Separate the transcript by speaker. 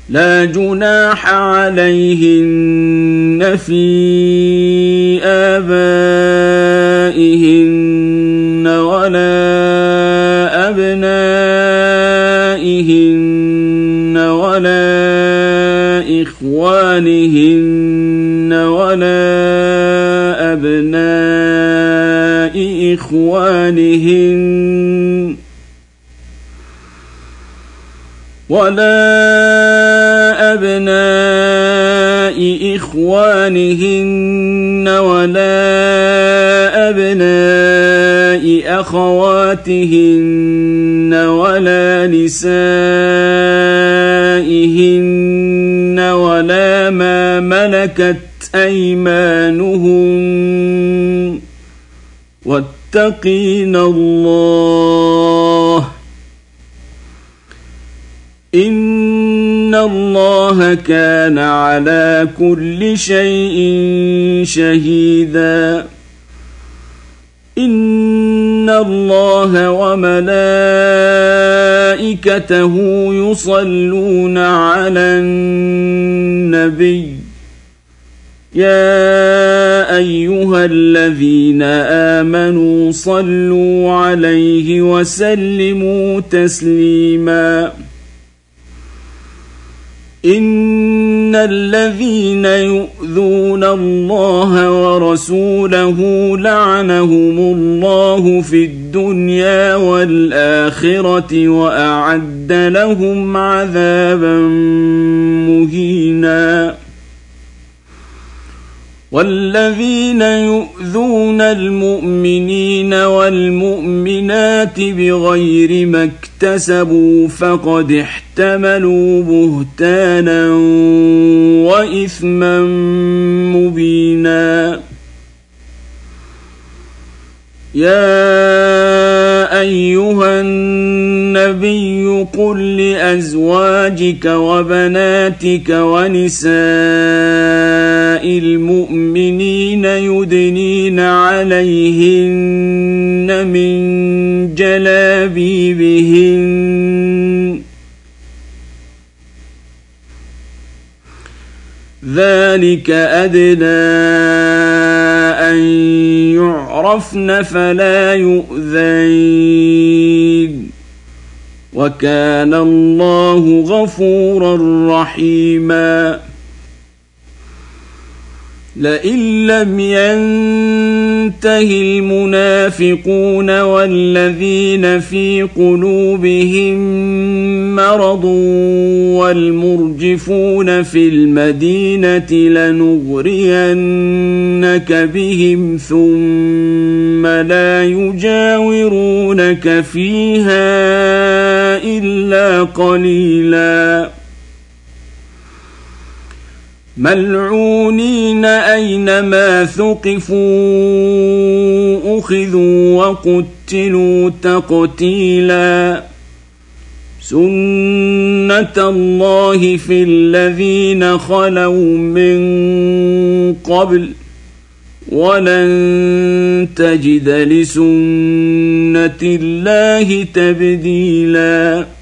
Speaker 1: لا جناح عليهن في آبائهن ولا أبنائهن ولا إخوانهن ولا أبناء إخوانهن ولا أبناء إخوانهن ولا أبناء أخواتهن ولا نسائهن ولا ما ملكت أيمانهن واتقين الله إن الله كان على كل شيء شهيدا إن الله وملائكته يصلون على النبي يا أيها الذين آمنوا صلوا عليه وسلموا تسليما إن الذين يؤذون الله ورسوله لعنهم الله في الدنيا والآخرة وأعد لهم عذابا مهينا والذين يؤذون المؤمنين والمؤمنات بغير ما اكتسبوا فقد احتملوا بهتانا وإثما مبينا يا أيها النبي قل لأزواجك وبناتك ونساء المؤمنين يدنين عليهن من جلابيبهن ذلك أدنى أن يعرفن فلا يؤذين وكان الله غفورا رحيما لئن لم ينته المنافقون والذين في قلوبهم مرض والمرجفون في المدينة لنغرينك بهم ثم لا يجاورونك فيها إلا قليلا ملعونين أينما ثقفوا أخذوا وقتلوا تقتيلا سنة الله في الذين خلوا من قبل ولن تجد لسنة الله تبديلا